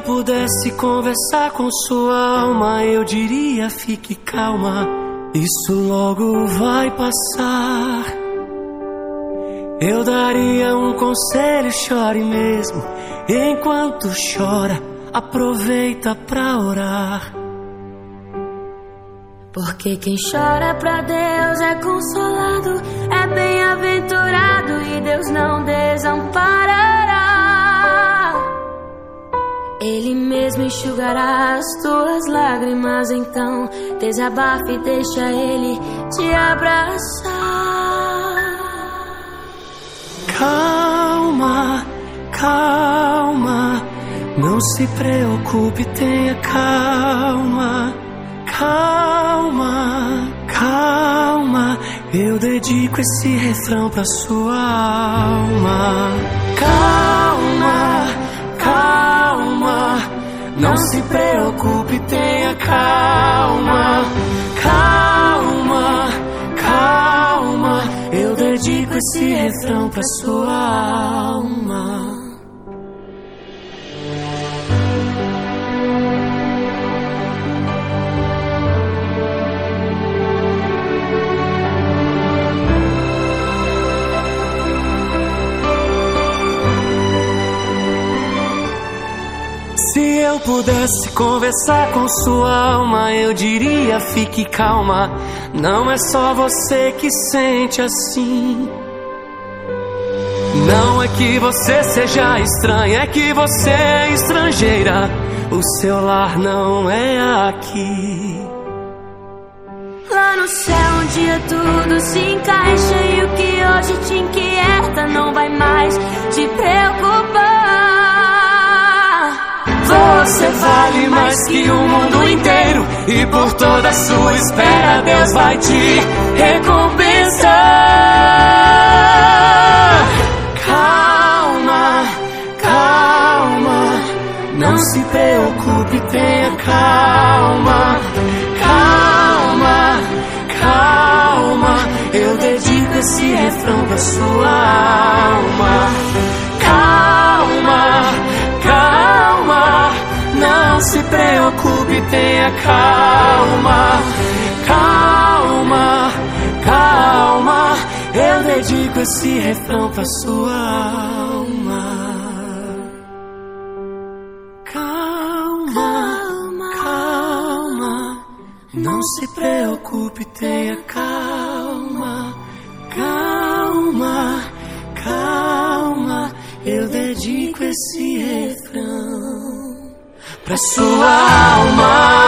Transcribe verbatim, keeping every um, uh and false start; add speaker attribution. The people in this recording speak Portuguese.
Speaker 1: pudesse conversar com sua alma, eu diria: fique calma, isso logo vai passar. Eu daria um conselho: chore mesmo. Enquanto chora, aproveita pra orar.
Speaker 2: Porque quem chora pra Deus é consolado, é bem-aventurado e Deus não desamparará. Ele mesmo enxugará as tuas lágrimas, então desabafe e deixa Ele te abraçar.
Speaker 1: Calma, calma, não se preocupe, tenha calma. Calma, calma, eu dedico esse refrão pra sua alma. Calma, calma, não se preocupe, tenha calma. Calma, calma, eu dedico esse refrão pra sua alma. Se eu pudesse conversar com sua alma, eu diria: fique calma, não é só você que sente assim. Não é que você seja estranha, é que você é estrangeira. O seu lar não é aqui.
Speaker 2: Lá no céu um dia tudo se encaixa, e o que hoje te inquieta não vai mais te preocupar.
Speaker 1: Você vale mais que o mundo inteiro, e por toda a sua espera Deus vai te recompensar. Calma, calma, não se preocupe, tenha calma. Calma, calma, eu dedico esse refrão pra sua alma. Calma, calma, não se preocupe, tenha calma. Calma, calma, eu dedico esse refrão pra sua alma. Calma, calma, não se preocupe, tenha calma. Calma, calma, eu dedico esse refrão pra sua alma.